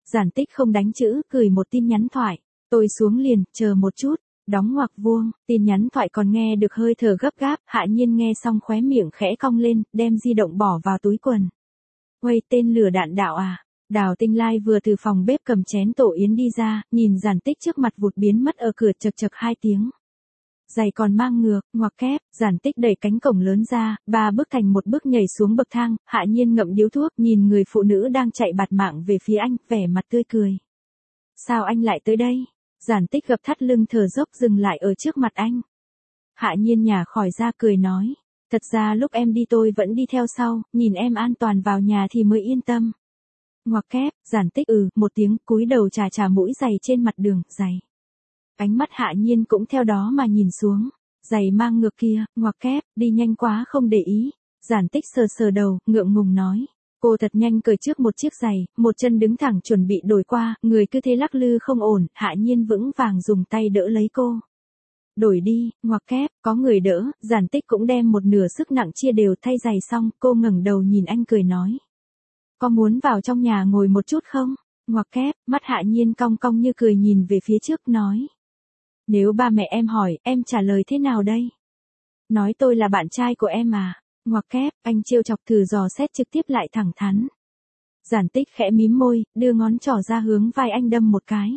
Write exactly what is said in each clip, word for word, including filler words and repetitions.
Giản Tích không đánh chữ, gửi một tin nhắn thoại. Tôi xuống liền, chờ một chút. Đóng ngoặc vuông, tin nhắn thoại còn nghe được hơi thở gấp gáp, Hạ Nhiên nghe xong khóe miệng khẽ cong lên, đem di động bỏ vào túi quần. Quay tên lửa đạn đạo à? Đào Tinh Lai vừa từ phòng bếp cầm chén tổ yến đi ra, nhìn Giản Tích trước mặt vụt biến mất ở cửa chật chật hai tiếng. Giày còn mang ngược, ngoặc kép, Giản Tích đẩy cánh cổng lớn ra, ba bước thành một bước nhảy xuống bậc thang, Hạ Nhiên ngậm điếu thuốc, nhìn người phụ nữ đang chạy bạt mạng về phía anh, vẻ mặt tươi cười. Sao anh lại tới đây? Giản Tích gập thắt lưng thở dốc dừng lại ở trước mặt anh. Hạ Nhiên nhả khỏi ra cười nói. Thật ra lúc em đi tôi vẫn đi theo sau, nhìn em an toàn vào nhà thì mới yên tâm. Ngoặc kép, Giản Tích ừ, một tiếng, cúi đầu chà chà mũi giày trên mặt đường, giày. Ánh mắt Hạ Nhiên cũng theo đó mà nhìn xuống. Giày mang ngược kia, ngoặc kép, đi nhanh quá không để ý. Giản Tích sờ sờ đầu, ngượng ngùng nói. Cô thật nhanh cởi trước một chiếc giày, một chân đứng thẳng chuẩn bị đổi qua, người cứ thế lắc lư không ổn, Hạ Nhiên vững vàng dùng tay đỡ lấy cô. Đổi đi, ngoặc kép, có người đỡ, Giản Tích cũng đem một nửa sức nặng chia đều thay giày xong, cô ngẩng đầu nhìn anh cười nói. Có muốn vào trong nhà ngồi một chút không? Ngoặc kép, mắt Hạ Nhiên cong cong như cười nhìn về phía trước nói. Nếu ba mẹ em hỏi, em trả lời thế nào đây? Nói tôi là bạn trai của em à? Ngoặc kép, anh trêu chọc thử dò xét trực tiếp lại thẳng thắn. Giản Tích khẽ mím môi, đưa ngón trỏ ra hướng vai anh đâm một cái.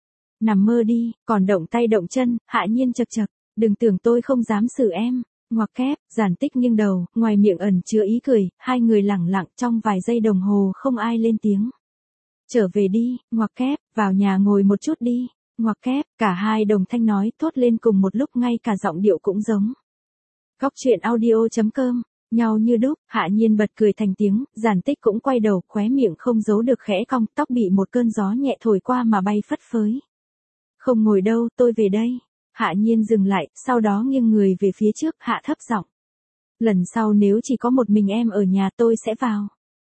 Nằm mơ đi, còn động tay động chân, Hạ Nhiên chật chật, đừng tưởng tôi không dám xử em. Ngoặc kép, Giản Tích nghiêng đầu, ngoài miệng ẩn chứa ý cười, hai người lẳng lặng trong vài giây đồng hồ không ai lên tiếng. Trở về đi, ngoặc kép, vào nhà ngồi một chút đi. Ngoặc kép, cả hai đồng thanh nói thốt lên cùng một lúc ngay cả giọng điệu cũng giống. Góc truyện audio chấm com, nhau như đúc, Hạ Nhiên bật cười thành tiếng, Giản Tích cũng quay đầu, khóe miệng không giấu được khẽ cong, tóc bị một cơn gió nhẹ thổi qua mà bay phất phới. Không ngồi đâu, tôi về đây. Hạ Nhiên dừng lại, sau đó nghiêng người về phía trước, hạ thấp giọng. Lần sau nếu chỉ có một mình em ở nhà tôi sẽ vào.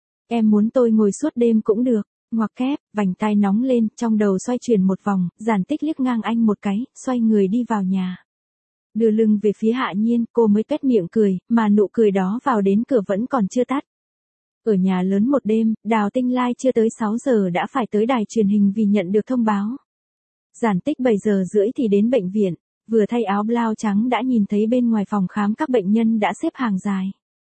Em muốn tôi ngồi suốt đêm cũng được. Ngoặc kép, vành tai nóng lên, trong đầu xoay chuyển một vòng, Giản Tích liếc ngang anh một cái, xoay người đi vào nhà. Đưa lưng về phía Hạ Nhiên, cô mới tuét miệng cười, mà nụ cười đó vào đến cửa vẫn còn chưa tắt. Ở nhà lớn một đêm, Đào Tinh Lai chưa tới sáu giờ đã phải tới đài truyền hình vì nhận được thông báo. Giản Tích bảy giờ rưỡi thì đến bệnh viện, vừa thay áo blau trắng đã nhìn thấy bên ngoài phòng khám các bệnh nhân đã xếp hàng dài.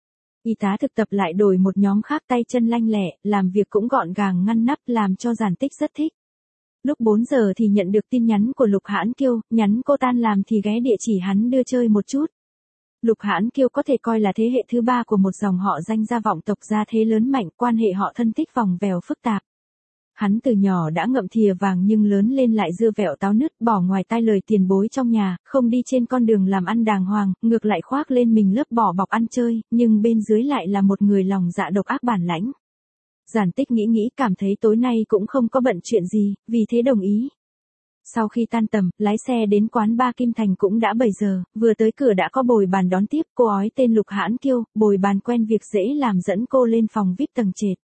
Y tá thực tập lại đổi một nhóm khác tay chân lanh lẹ, làm việc cũng gọn gàng ngăn nắp làm cho Giản Tích rất thích. Lúc bốn giờ thì nhận được tin nhắn của Lục Hãn Kiêu, nhắn cô tan làm thì ghé địa chỉ hắn đưa chơi một chút. Lục Hãn Kiêu có thể coi là thế hệ thứ ba của một dòng họ danh gia vọng tộc gia thế lớn mạnh, quan hệ họ thân thích vòng vèo phức tạp. Hắn từ nhỏ đã ngậm thìa vàng nhưng lớn lên lại dưa vẹo táo nứt, bỏ ngoài tai lời tiền bối trong nhà, không đi trên con đường làm ăn đàng hoàng, ngược lại khoác lên mình lớp bỏ bọc ăn chơi, nhưng bên dưới lại là một người lòng dạ độc ác bản lãnh. Giản Tích nghĩ nghĩ cảm thấy tối nay cũng không có bận chuyện gì, vì thế đồng ý. Sau khi tan tầm, lái xe đến quán bar Kim Thành cũng đã bảy giờ, vừa tới cửa đã có bồi bàn đón tiếp, cô ói tên Lục Hãn Kiêu, bồi bàn quen việc dễ làm dẫn cô lên phòng vi ai pi tầng trệt.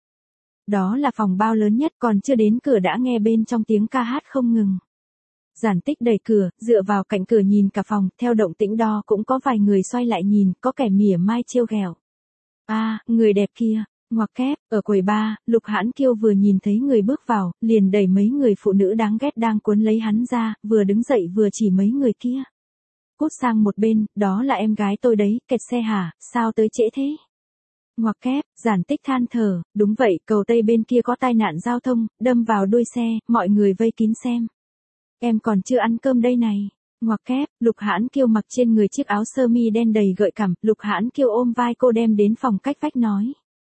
Đó là phòng bao lớn nhất, còn chưa đến cửa đã nghe bên trong tiếng ca hát không ngừng. Giản Tích đẩy cửa, dựa vào cạnh cửa nhìn cả phòng, theo động tĩnh đo cũng có vài người xoay lại nhìn, có kẻ mỉa mai trêu ghẹo. À, người đẹp kia, ngoặc kép, ở quầy bar, Lục Hãn Kiêu vừa nhìn thấy người bước vào, liền đẩy mấy người phụ nữ đáng ghét đang cuốn lấy hắn ra, vừa đứng dậy vừa chỉ mấy người kia. Cút sang một bên, đó là em gái tôi đấy, kẹt xe hả, sao tới trễ thế? Ngoặc kép, Giản Tích than thở, đúng vậy, cầu Tây bên kia có tai nạn giao thông, đâm vào đuôi xe, mọi người vây kín xem. Em còn chưa ăn cơm đây này. Ngoặc kép, Lục Hãn Kiêu mặc trên người chiếc áo sơ mi đen đầy gợi cảm, Lục Hãn Kiêu ôm vai cô đem đến phòng cách vách nói.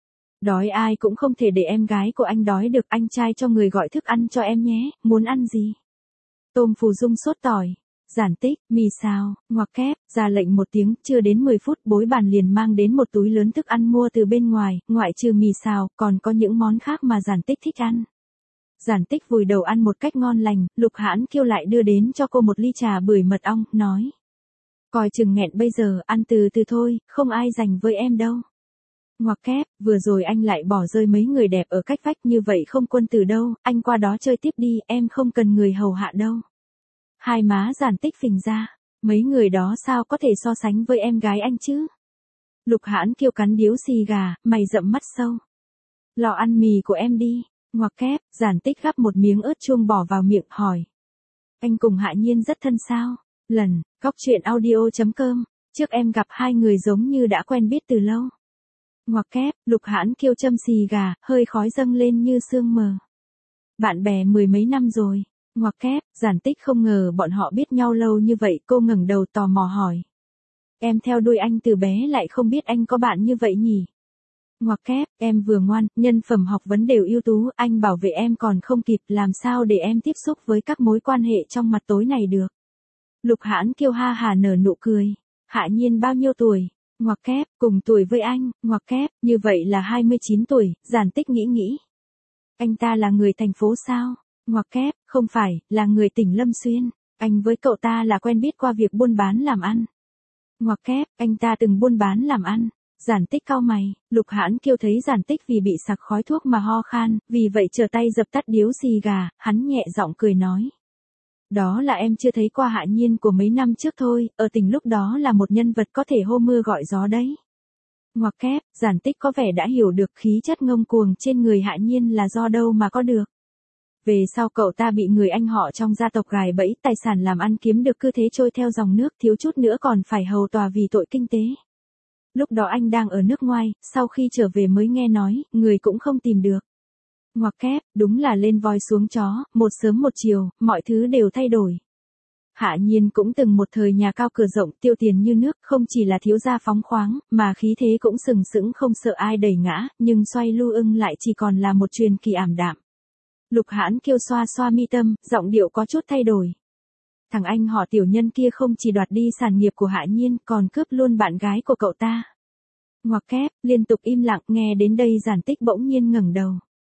Đói ai cũng không thể để em gái của anh đói được, anh trai cho người gọi thức ăn cho em nhé, muốn ăn gì? Tôm phù dung sốt tỏi. Giản Tích, mì xào, ngoặc kép, ra lệnh một tiếng, chưa đến mười phút bối bàn liền mang đến một túi lớn thức ăn mua từ bên ngoài, ngoại trừ mì xào, còn có những món khác mà Giản Tích thích ăn. Giản Tích vùi đầu ăn một cách ngon lành, Lục Hãn Kiêu lại đưa đến cho cô một ly trà bưởi mật ong, nói. Coi chừng nghẹn bây giờ, ăn từ từ thôi, không ai dành với em đâu. Ngoặc kép, vừa rồi anh lại bỏ rơi mấy người đẹp ở cách vách như vậy không quân từ đâu, anh qua đó chơi tiếp đi, em không cần người hầu hạ đâu. Hai má Giản Tích phình ra, mấy người đó sao có thể so sánh với em gái anh chứ? Lục Hãn Kiêu cắn điếu xì gà, mày rậm mắt sâu. Lò ăn mì của em đi, Ngoặc kép, Giản Tích gắp một miếng ớt chuông bỏ vào miệng hỏi. Anh cùng Hạ Nhiên rất thân sao? Lần, góc chuyện audio.com, trước em gặp hai người giống như đã quen biết từ lâu. Ngoặc kép, Lục Hãn Kiêu châm xì gà, hơi khói dâng lên như sương mờ. Bạn bè mười mấy năm rồi. Ngoặc kép, Giản Tích không ngờ bọn họ biết nhau lâu như vậy, cô ngẩng đầu tò mò hỏi. Em theo đuôi anh từ bé lại không biết anh có bạn như vậy nhỉ? Ngoặc kép, em vừa ngoan, nhân phẩm học vấn đều ưu tú, anh bảo vệ em còn không kịp, làm sao để em tiếp xúc với các mối quan hệ trong mặt tối này được. Lục Hãn Kiêu ha hà nở nụ cười. Hạ Nhiên bao nhiêu tuổi? Ngoặc kép, cùng tuổi với anh. Ngoặc kép, như vậy là hai mươi chín tuổi, Giản Tích nghĩ nghĩ. Anh ta là người thành phố sao? Ngoặc kép, không phải, là người tỉnh Lâm Xuyên. Anh với cậu ta là quen biết qua việc buôn bán làm ăn. Ngoặc kép, anh ta từng buôn bán làm ăn. Giản Tích cau mày, Lục Hãn Kiêu thấy Giản Tích vì bị sặc khói thuốc mà ho khan, vì vậy trở tay dập tắt điếu xì gà, hắn nhẹ giọng cười nói. Đó là em chưa thấy qua Hạ Nhiên của mấy năm trước thôi, ở tỉnh lúc đó là một nhân vật có thể hô mưa gọi gió đấy. Ngoặc kép, Giản Tích có vẻ đã hiểu được khí chất ngông cuồng trên người Hạ Nhiên là do đâu mà có được. Về sau cậu ta bị người anh họ trong gia tộc gài bẫy, tài sản làm ăn kiếm được cứ thế trôi theo dòng nước, thiếu chút nữa còn phải hầu tòa vì tội kinh tế. Lúc đó anh đang ở nước ngoài, sau khi trở về mới nghe nói, người cũng không tìm được. Ngoặc kép, đúng là lên voi xuống chó, một sớm một chiều, mọi thứ đều thay đổi. Hạ Nhiên cũng từng một thời nhà cao cửa rộng, tiêu tiền như nước, không chỉ là thiếu gia phóng khoáng, mà khí thế cũng sừng sững không sợ ai đẩy ngã, nhưng xoay lưu ưng lại chỉ còn là một truyền kỳ ảm đạm. Lục Hãn Kiêu xoa xoa mi tâm, giọng điệu có chút thay đổi. Thằng anh họ tiểu nhân kia không chỉ đoạt đi sản nghiệp của Hạ Nhiên, còn cướp luôn bạn gái của cậu ta. Ngoặc kép, liên tục im lặng, nghe đến đây Giản Tích bỗng nhiên ngẩng đầu.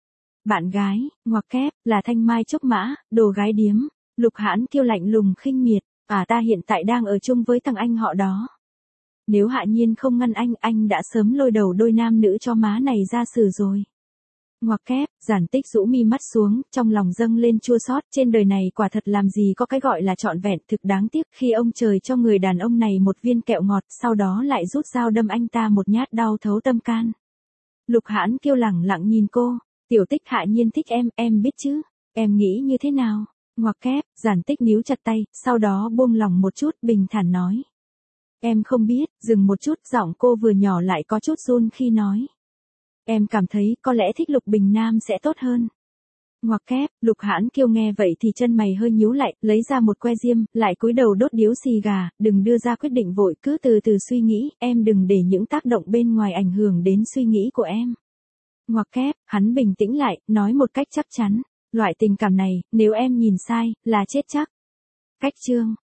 Bạn gái, ngoặc kép, là Thanh Mai Trúc Mã, đồ gái điếm. Lục Hãn Kiêu lạnh lùng khinh miệt, à ta hiện tại đang ở chung với thằng anh họ đó. Nếu Hạ Nhiên không ngăn anh, anh đã sớm lôi đầu đôi nam nữ cho má này ra xử rồi. Ngoặc kép, Giản Tích rũ mi mắt xuống, trong lòng dâng lên chua xót, trên đời này quả thật làm gì có cái gọi là trọn vẹn, thực đáng tiếc khi ông trời cho người đàn ông này một viên kẹo ngọt, sau đó lại rút dao đâm anh ta một nhát đau thấu tâm can. Lục Hãn Kiêu lẳng lặng nhìn cô, tiểu Tích, Hạ Nhiên thích em, em biết chứ, em nghĩ như thế nào? Ngoặc kép, Giản Tích níu chặt tay, sau đó buông lòng một chút, bình thản nói. Em không biết, dừng một chút, giọng cô vừa nhỏ lại có chút run khi nói. Em cảm thấy có lẽ thích Lục Bình Nam sẽ tốt hơn. Ngoặc kép, Lục Hãn Kiêu nghe vậy thì chân mày hơi nhíu lại, lấy ra một que diêm, lại cúi đầu đốt điếu xì gà, đừng đưa ra quyết định vội, cứ từ từ suy nghĩ, em đừng để những tác động bên ngoài ảnh hưởng đến suy nghĩ của em. Ngoặc kép, hắn bình tĩnh lại, nói một cách chắc chắn, loại tình cảm này, nếu em nhìn sai, là chết chắc. Cách chương